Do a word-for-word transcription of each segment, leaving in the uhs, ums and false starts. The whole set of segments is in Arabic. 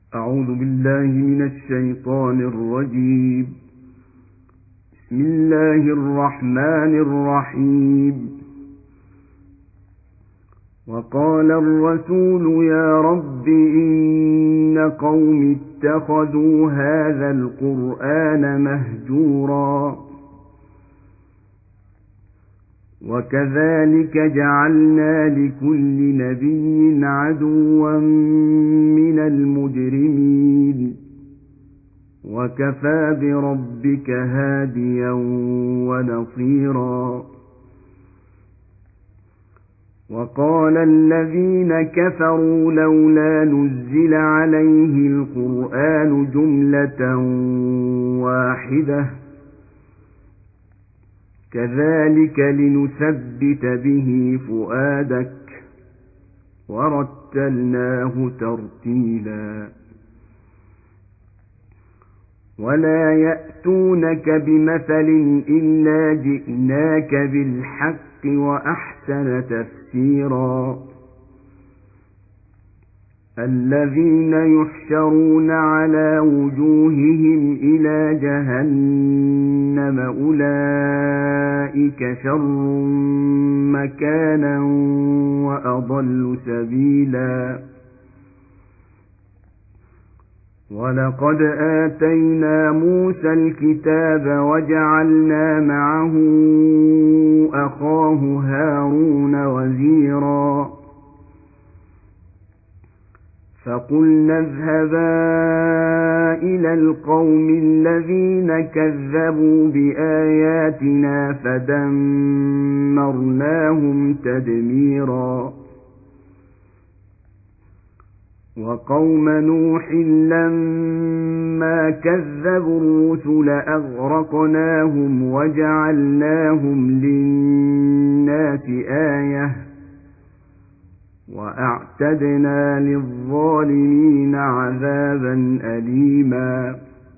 أعوذ بالله من الشيطان الرجيم. بسم الله الرحمن الرحيم. وقال الرسول يا رب إن قوم اتخذوا هذا القرآن مهجورا وكذلك جعلنا لكل نبي عدوا من المجرمين وكفى بربك هاديا ونصيرا. وقال الذين كفروا لولا نزل عليه القرآن جملة واحدة كذلك لنثبت به فؤادك ورتلناه ترتيلا. ولا يأتونك بمثل إلا جئناك بالحق وأحسن تفسيرا. الذين يحشرون على وجوههم إلى جهنم أولئك شر مكانا وأضل سبيلا. ولقد آتينا موسى الكتاب وجعلنا معه أخاه هارون وزيرا. فقلنا اذهبا إلى القوم الذين كذبوا بآياتنا فدمرناهم تدميرا. وقوم نوح لما كذبوا الرسل أغرقناهم وجعلناهم للناس آية وأعتدنا للظالمين عذابا أليما.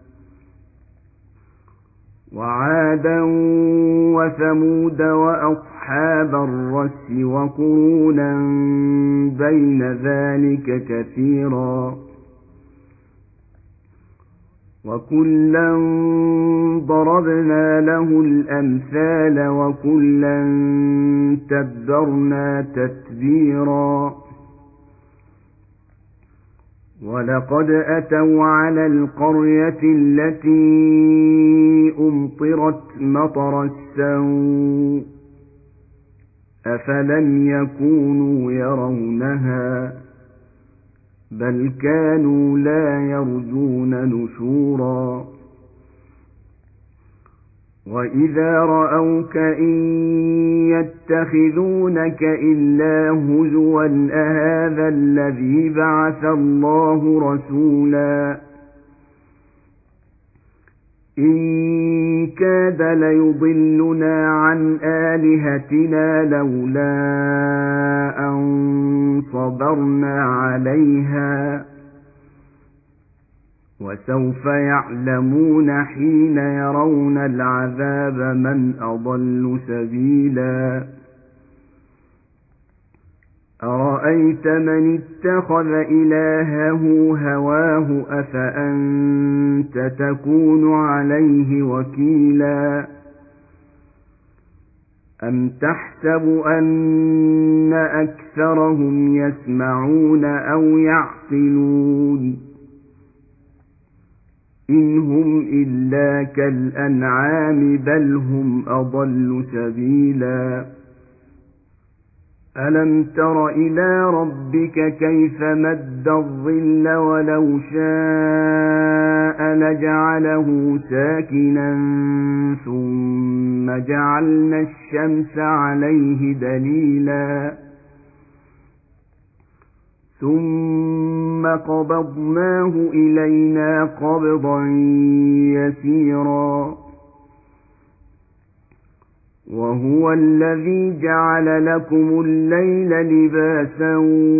وعادا وثمود وأصحاب الرس وقرونا بين ذلك كثيرا. وكلا ضربنا له الأمثال وكلا تبرنا تتبيرا. ولقد أتوا على القرية التي أمطرت مطر السوء أفلم يكونوا يرونها بل كانوا لا يرجون نشورا. وإذا رأوك إن يتخذونك إلا هزوا أهذا الذي بعث الله رسولا إن كاد ليضلنا عن آلهتنا لولا أن صبرنا عليها وسوف يعلمون حين يرون العذاب من أضل سبيلا. أرأيت من اتخذ إلهه هواه أفأنت تكون عليه وكيلا. أم تحسب أن أكثرهم يسمعون أو يعقلون إن هم إلا كالأنعام بل هم أضل سبيلا. ألم تر إلى ربك كيف مد الظل ولو شاء لجعله ساكنا ثم جعلنا الشمس عليه دليلا ثم قبضناه إلينا قبضا يسيرا. وهو الذي جعل لكم الليل لباسا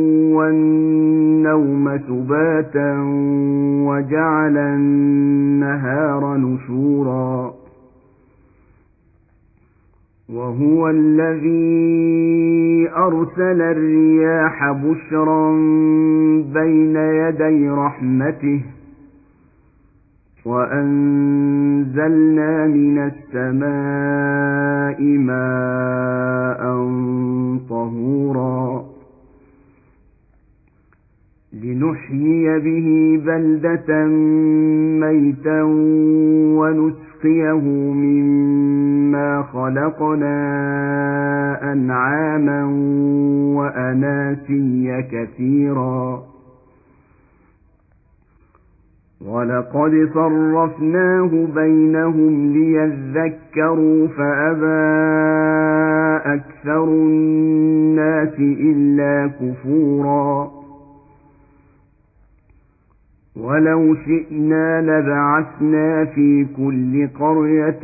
والنوم سباتا وجعل النهار نشورا. وهو الذي أرسل الرياح بشرا بين يدي رحمته وأنزلنا من السماء ماء طهورا لنحيي به بلدة ميتا ونسقيه مما خلقنا أنعاما وأناسيا كثيرا ولقد صرفناه بينهم ليذكروا فأبى أكثر الناس إلا كفورا ولو شئنا لبعثنا في كل قرية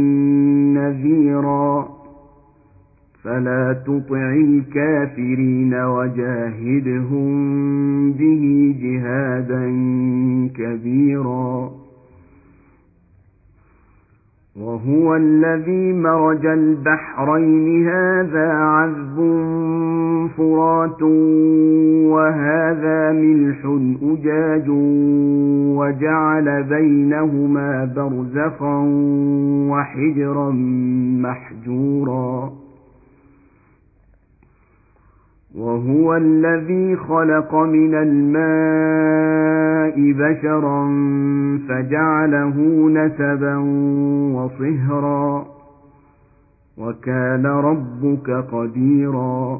نذيرا فلا تطع الكافرين وجاهدهم به جهادا كبيرا وهو الذي مرج البحرين هذا عذب فرات وهذا ملح أجاج وجعل بينهما برزخا وحجرا محجورا وهو الذي خلق من الماء بشرا فجعله نسبا وصهرا وكان ربك قديرا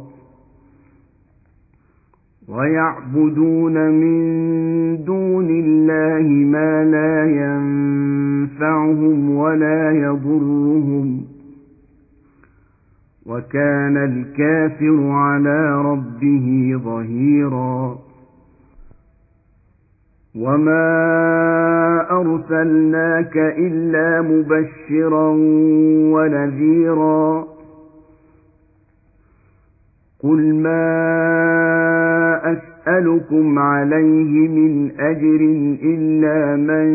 ويعبدون من دون الله ما لا ينفعهم ولا يضرهم وكان الكافر على ربه ظهيرا وما أرسلناك إلا مبشرا ونذيرا قل ما أسألكم عليه من أجر إلا من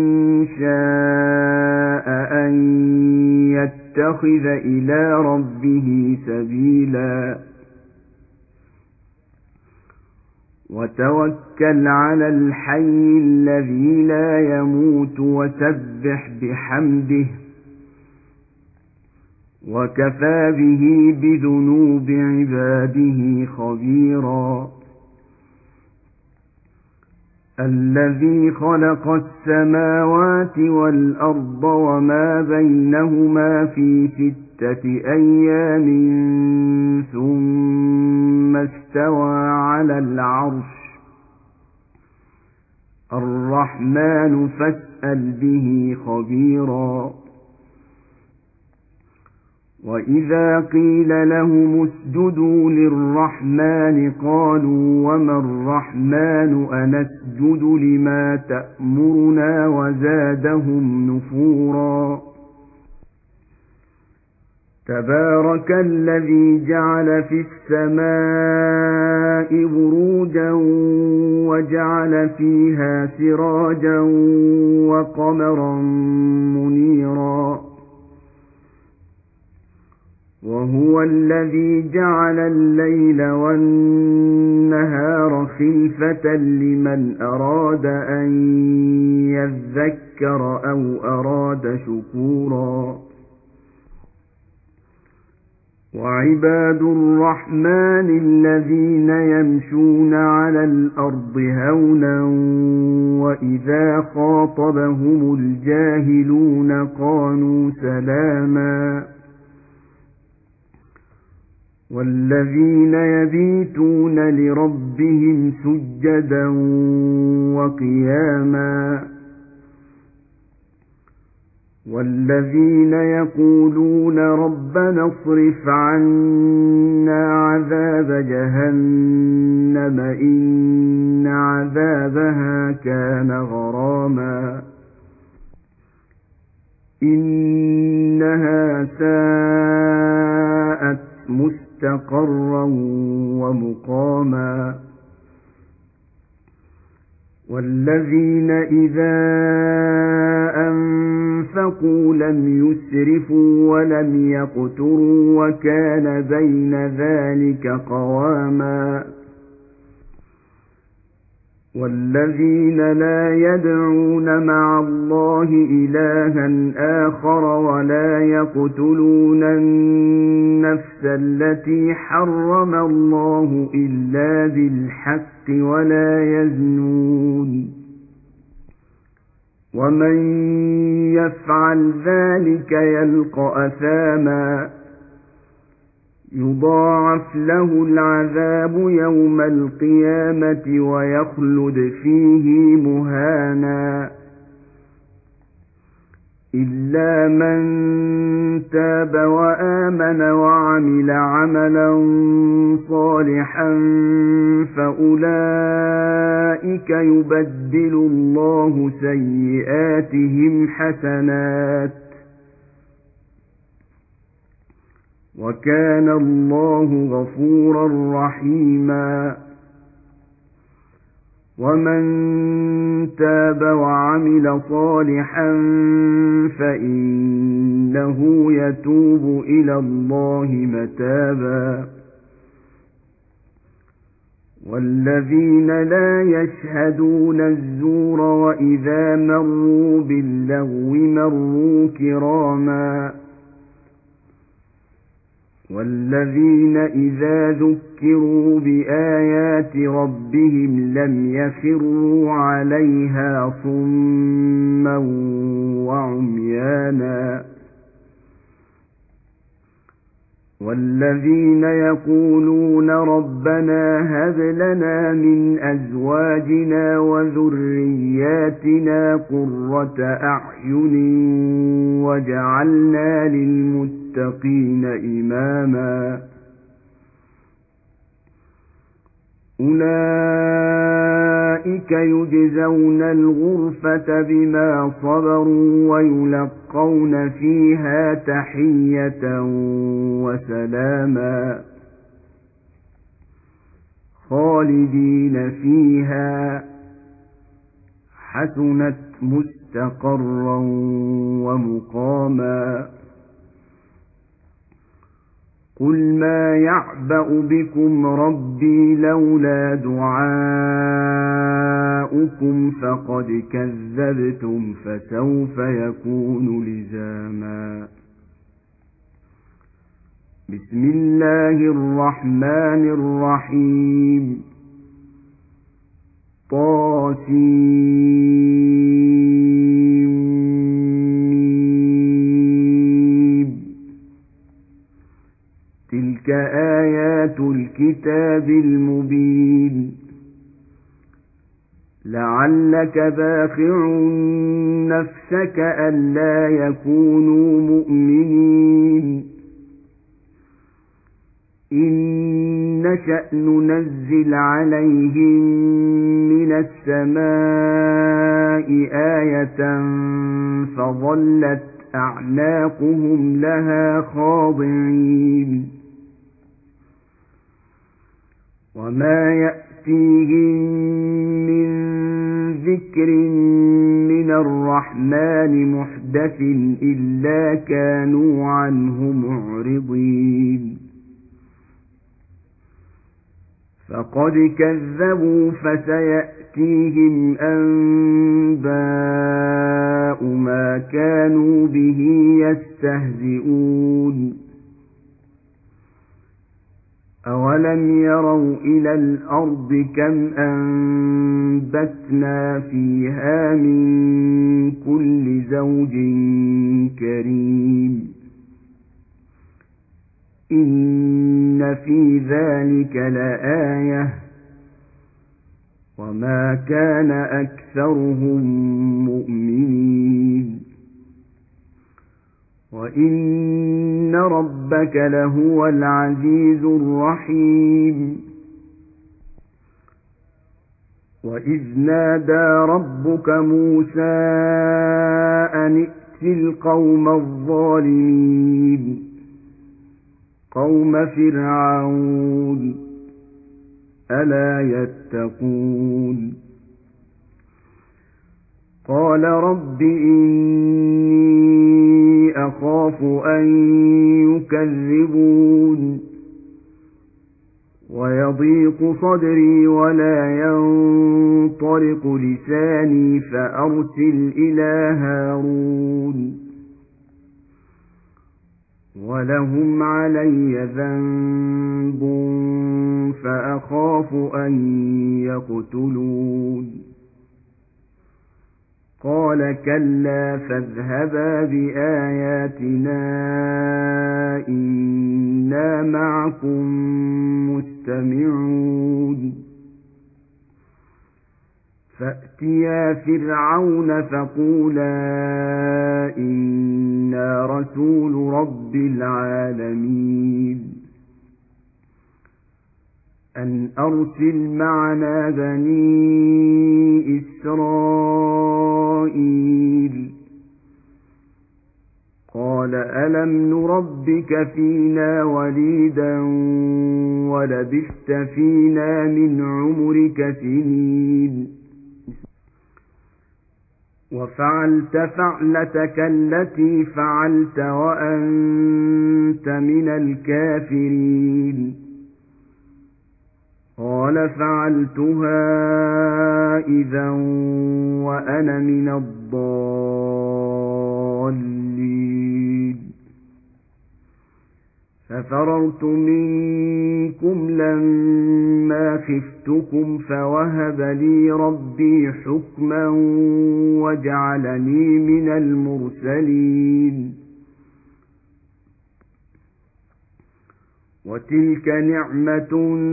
شاء أن يتخذ إلى ربه سبيلا وتوكل على الحي الذي لا يموت وسبح بحمده وكفى به بذنوب عباده خبيرا الذي خلق السماوات والأرض وما بينهما في ستة أيام ثم استوى على العرش الرحمن فاسأل به خبيرا وإذا قيل لهم اسجدوا للرحمن قالوا وما الرحمن أنسجد لما تأمرنا وزادهم نفورا تبارك الذي جعل في السماء بروجا وجعل فيها سراجا وقمرا منيرا وهو الذي جعل الليل والنهار خلفة لمن أراد أن يذكر أو أراد شكورا وعباد الرحمن الذين يمشون على الأرض هونا وإذا خاطبهم الجاهلون قالوا سلاما والذين يبيتون لربهم سجدا وقياما والذين يقولون ربنا اصرف عنا عذاب جهنم إن عذابها كان غراما إنها ساءت مستقرا ومقاما والذين إذا أنفقوا وأنفقوا لم يسرفوا ولم يقتروا وكان بين ذلك قواما والذين لا يدعون مع الله إلها آخر ولا يقتلون النفس التي حرم الله إلا بالحق ولا يزنون ومن يفعل ذلك يلقى أثاما يضاعف له العذاب يوم القيامة ويخلد فيه مهانا إلا من تاب وآمن وعمل عملا صالحا فأولئك يبدل الله سيئاتهم حسنات وكان الله غفورا رحيما ومن تاب وعمل صالحا فإنه يتوب إلى الله متابا والذين لا يشهدون الزور وإذا مروا باللغو مروا كراما والذين إذا ذكروا بآيات ربهم لم يخروا عليها صما وعميانا والذين يقولون ربنا هب لنا من أزواجنا وذرياتنا قرة أعين وجعلنا للمتقين إماما أولئك يجزون الغرفة بما صبروا ويلقون فيها تحية وسلاما خالدين فيها حسنت مستقرا ومقاما قل ما يعبأ بكم ربي لولا دعاؤكم فقد كذبتم فسوف يكون لزاما بسم الله الرحمن الرحيم طاسيم تلك آيات الكتاب المبين لعلك باخع نفسك ألا يكونوا مؤمنين إن نشأ ننزل عليهم من السماء آية فظلت أعناقهم لها خاضعين وما يأتيهم من ذكر من الرحمن محدث إلا كانوا عنه معرضين فقد كذبوا فسيأتيهم أنباء ما كانوا به يستهزئون أولم يروا إلى الأرض كم أنبتنا فيها من كل زوج كريم إن في ذلك لآية وما كان أكثرهم مؤمنين وإن ربك لهو العزيز الرحيم وإذ نادى ربك موسى أن ائت القوم الظالمين قوم فرعون ألا يتقون قال رب إني أخاف أن يكذبون ويضيق صدري ولا ينطلق لساني فأرسل إلى هارون ولهم علي ذنب فأخاف أن يقتلون قال كلا فاذهبا بآياتنا إنا معكم مستمعون فأتيا فرعون فقولا إنا رسول رب العالمين أن أرسل معنا بني إسرائيل قال ألم نربك فينا وليدا ولبثت فينا من عمرك سنين وفعلت فعلتك التي فعلت وأنت من الكافرين قال فعلتها إذا وأنا من الضالين ففررت منكم لما خفتكم فوهب لي ربي حكما وجعلني من المرسلين وتلك نعمة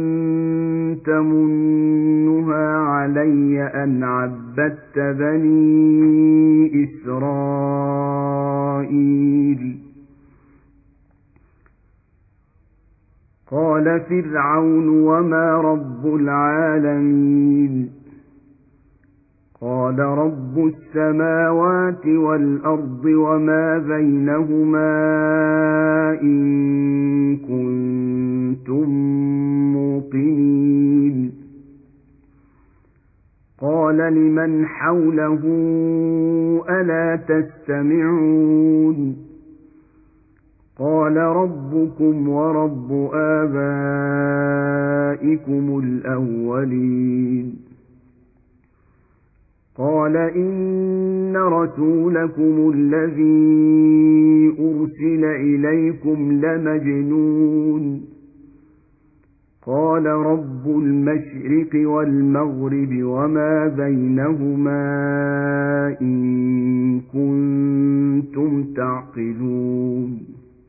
تمنها علي أن عبدت بني إسرائيل قال فرعون وما رب العالمين قال رب السماوات والأرض وما بينهما إن كنتم موقنين قال لمن حوله ألا تستمعون قال ربكم ورب آبائكم الأولين قال إن رسولكم الذي أرسل إليكم لمجنون قال رب المشرق والمغرب وما بينهما إن كنتم تعقلون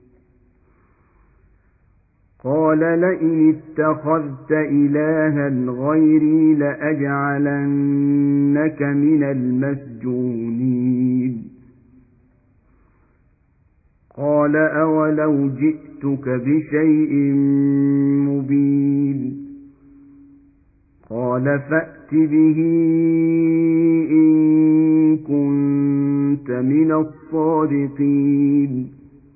قال لئن اتخذت إلها غيري لأجعلنك من المسجونين قال أولو جئتك بشيء مبين قال فأت به إن كنت من الصادقين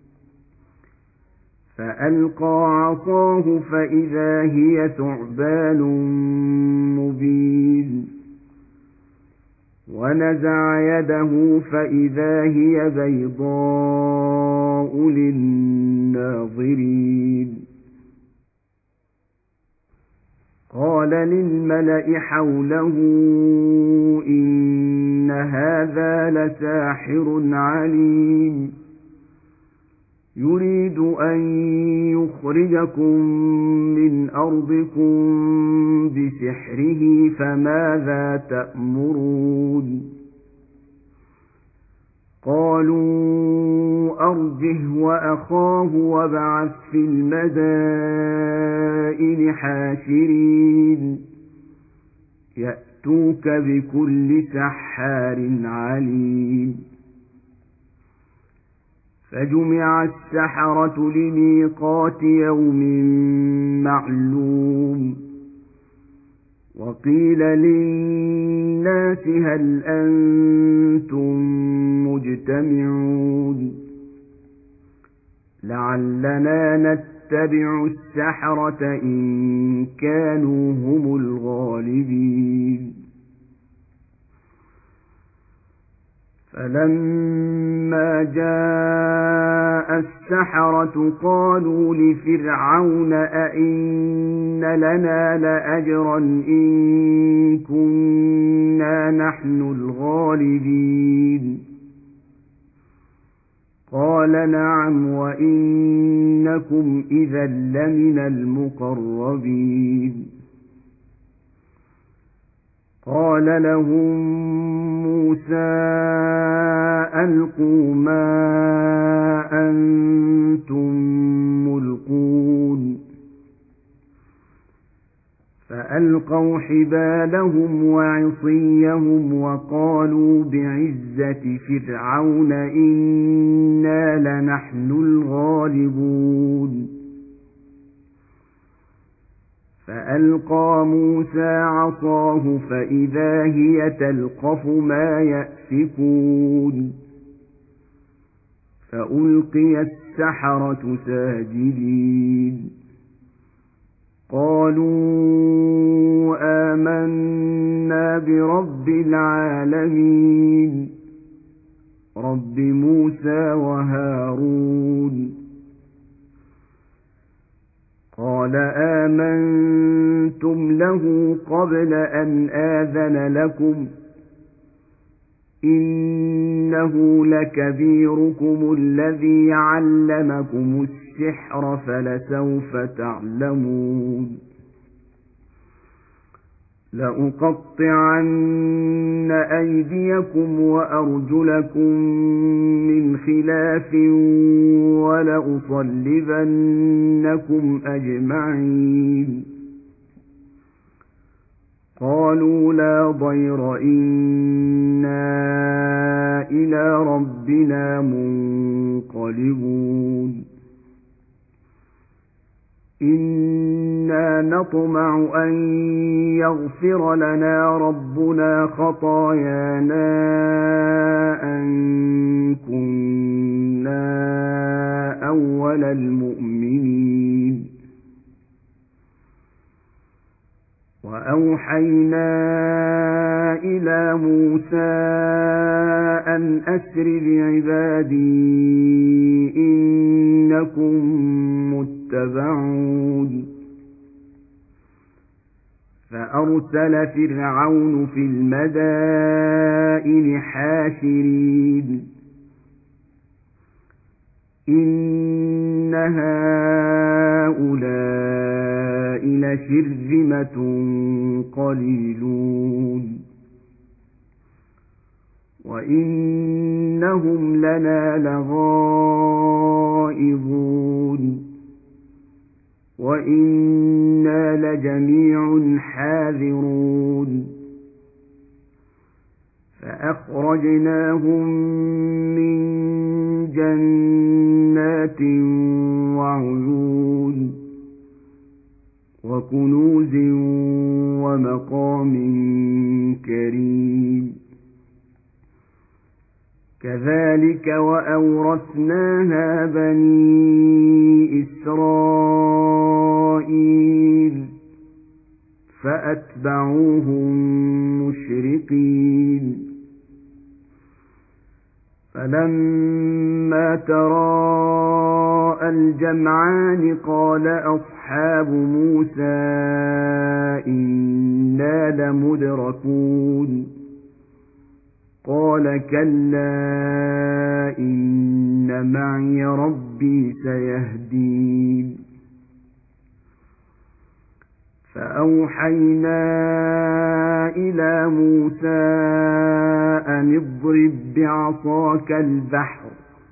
فألقى عصاه فإذا هي ثعبان مبين ونزع يده فإذا هي بيضاء للناظرين قال للملأ حوله إن هذا لساحر عليم يريد أن يخرجكم من أرضكم بسحره فماذا تأمرون قالوا أرجه وأخاه وابعث في المدائن حاشرين يأتوك بكل سحار عليم فجمع السحرة لميقات يوم معلوم وقيل للناس هل أنتم مجتمعون لعلنا نتبع السحرة إن كانوا هم الغالبين فلما جاء السحرة قالوا لفرعون أئن لنا لأجرا إن كنا نحن الغالبين قال نعم وإنكم إذا لمن المقربين قال لهم موسى ألقوا ما أنتم ملقون فألقوا حبالهم وعصيهم وقالوا بعزة فرعون إنا لنحن الغالبون فألقى موسى عصاه فإذا هي تلقف ما يأفكون فألقي السحرة ساجدين قالوا آمنا برب العالمين رب موسى وهارون قال آمنتم له قبل أن آذن لكم إنه لكبيركم الذي علمكم السحر فلسوف تعلمون لأقطعن أيديكم وأرجلكم من خلاف ولأصلبنكم أجمعين قالوا لا ضير إنا إلى ربنا منقلبون إنا نطمع أن يغفر لنا ربنا خطايانا أن كنا أول المؤمنين وأوحينا إلى موسى أن أسر بعبادي إنكم متبعون فأرسل فرعون في المدائن حاشرين إن هؤلاء لشرذمة قليلون وإنهم لنا لغائظون وإنا لجميع حاذرون فأخرجناهم من جنات وعيون وكنوز ومقام كريم كذلك وأورثناها بني إسرائيل فأتبعوهم مشرقين فلما تراءى الجمعان قال أصحاب موسى إنا لمدركون قال كلا إن معي ربي سيهدين فأوحينا إلى موسى أن اضرب بعصاك البحر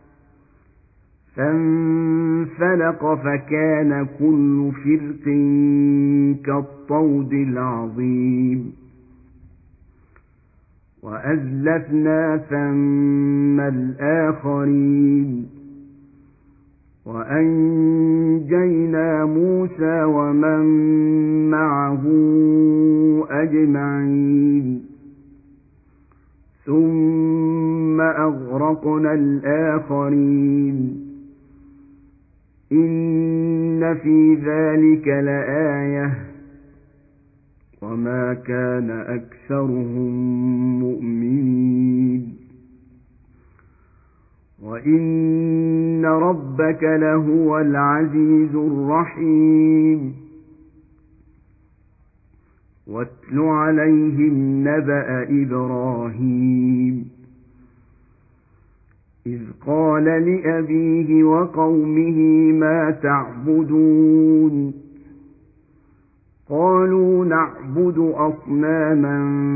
فانفلق فكان كل فرق كالطود العظيم وأزلفنا ثم الآخرين وأنجينا موسى ومن معه أجمعين ثم أغرقنا الآخرين إن في ذلك لآية وما كان أكثرهم مؤمنين وإن ربك لهو العزيز الرحيم واتل عليهم نبأ إبراهيم إذ قال لأبيه وقومه ما تعبدون قالوا نعبد أصناما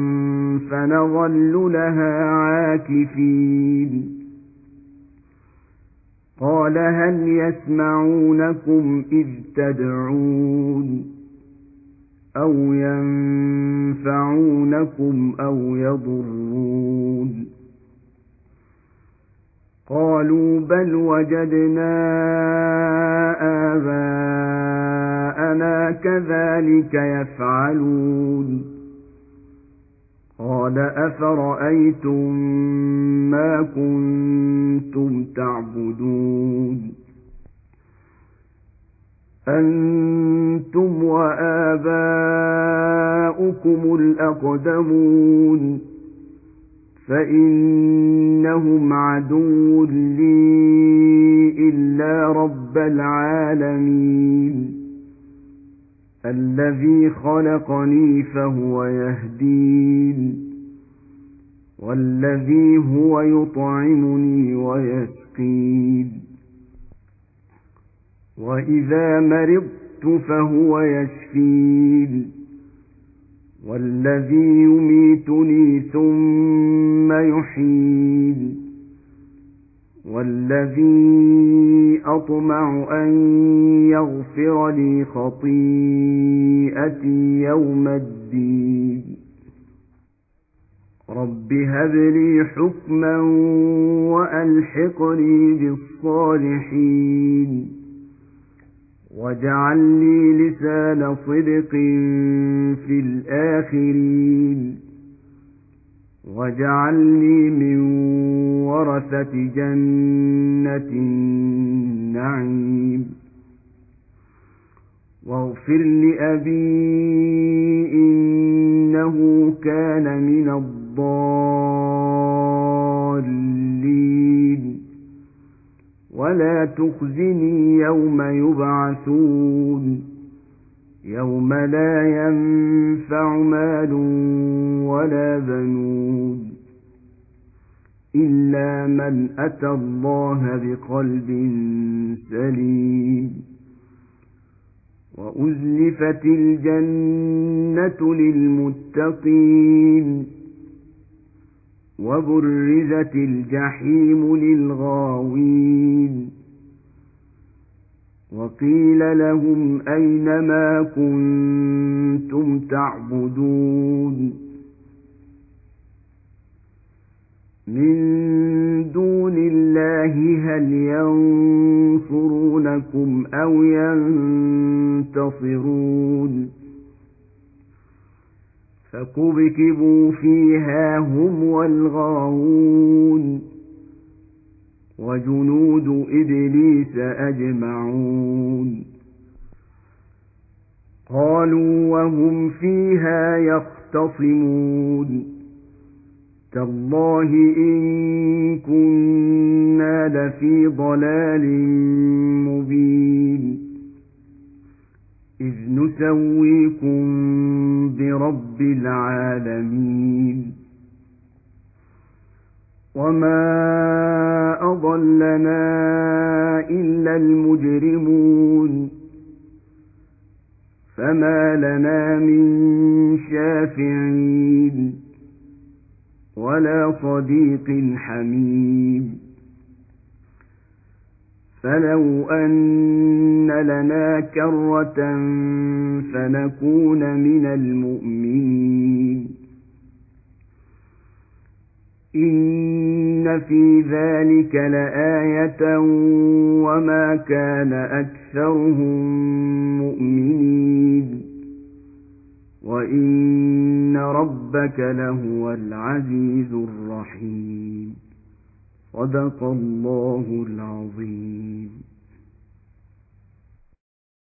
فنظل لها عاكفين قال هل يسمعونكم إذ تدعون أو ينفعونكم أو يضرون قالوا بل وجدنا آباءنا كذلك يفعلون قال أفرأيتم ما كنتم تعبدون أنتم وآباؤكم الأقدمون فإنهم عدو لي إلا رب العالمين الذي خلقني فهو يهدين والذي هو يطعمني ويسقين وإذا مرضت فهو يشفين والذي يميتني ثم يحيين والذي أطمع أن يغفر لي خطيئتي يوم الدين رب هب لي حكما وألحقني بالصالحين واجعل لي لسان صدق في الآخرين واجعلني من ورثة جنة النعيم واغفر لأبي إنه كان من الضالين ولا تخزني يوم يبعثون يوم لا ينفع مال ولا بنون إلا من أتى الله بقلب سليم وأزلفت الجنة للمتقين وبرزت الجحيم للغاوين وقيل لهم أين ما كنتم تعبدون من دون الله هل ينصرونكم أو ينتصرون فكبكبوا فيها هم والغاوون وجنود إبليس أجمعون قالوا وهم فيها يختصمون تالله إن كنا لفي ضلال مبين إذ نسويكم برب العالمين وما أضلنا إلا المجرمون فما لنا من شافعين ولا صديق حميم فلو أن لنا كرة فنكون من المؤمنين إن في ذلك لآية وما كان أكثرهم مؤمنين وإن ربك لهو العزيز الرحيم صدق الله العظيم.